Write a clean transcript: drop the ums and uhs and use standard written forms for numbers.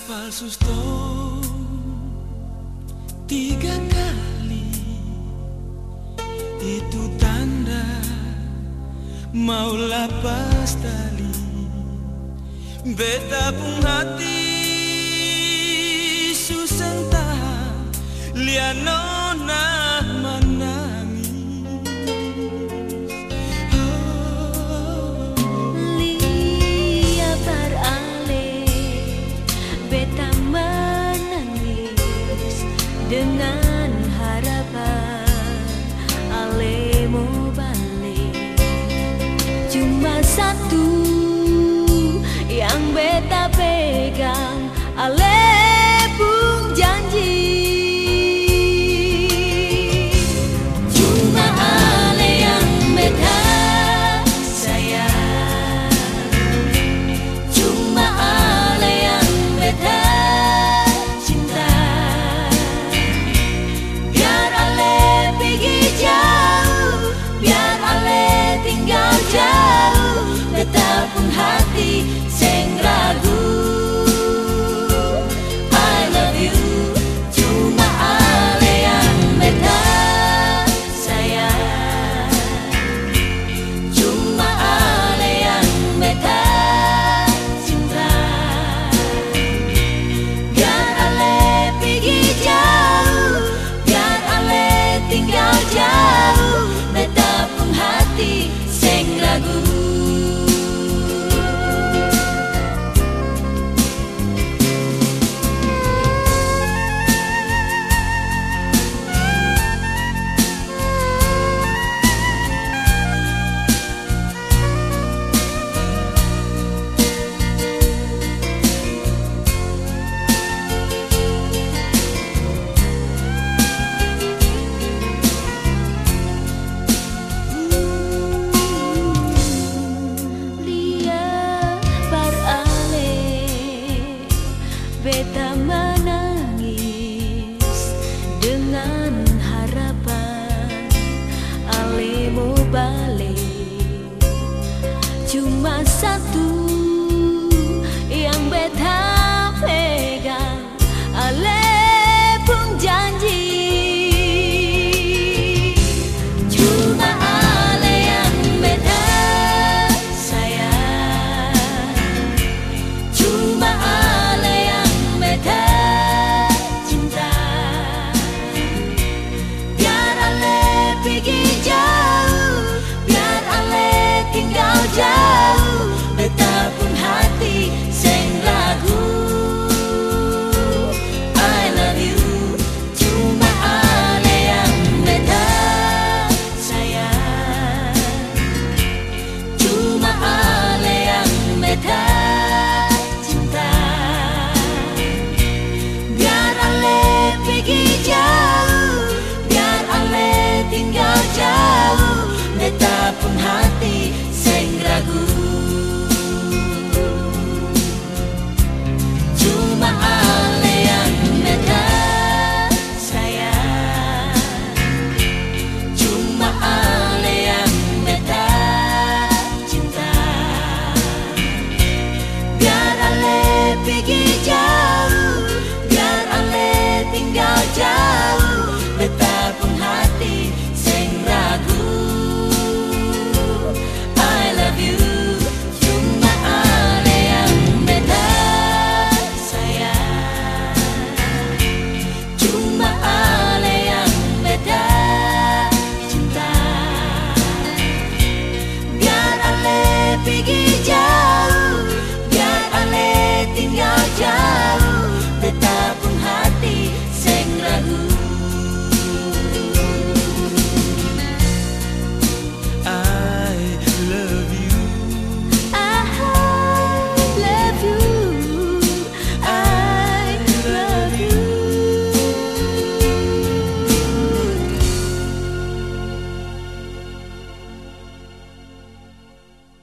kapal susto 3 kali, itu tanda mau lepas tali. Beta pun hati susenta lianona menangis. Lia berale, beta menangis dengan harapan ale mau balik. Cuma satu yang beta pegang, ale pun janji. Cuma ale yang beta sayang, cuma ale yang beta cinta. Biar ale pergi jauh, biar ale tinggal jauh, beta pun hati seng ragu. I love you, cuma ale yang beta sayang, cuma ale yang beta cinta. Biar ale pergi jauh, biar ale tinggal jauh, beta pun hati seng ragu. Beta menangis dengan harapan ale mau balik. Cuma satu yang beta pegang, ale pun janji. Cuma ale yang beta sayang, cuma ale beta cinta. Biar ale pergi jauh, biar ale tinggal jauh, beta pun hati seng ragu. I love you, cuma ale yang beta sayang, cuma ale yang beta cinta. Biar ale pergi jauh, biar ale tinggal jauh, beta pun hati seng ragu. Cuma ale yang beta sayang, cuma ale yang beta cinta. Biar ale pergi jauh, biar ale tinggal jauh, beta pun hati seng ragu. I love you, cuma ale yang beta sayang, cuma ale yang beta cinta. Biar ale pergi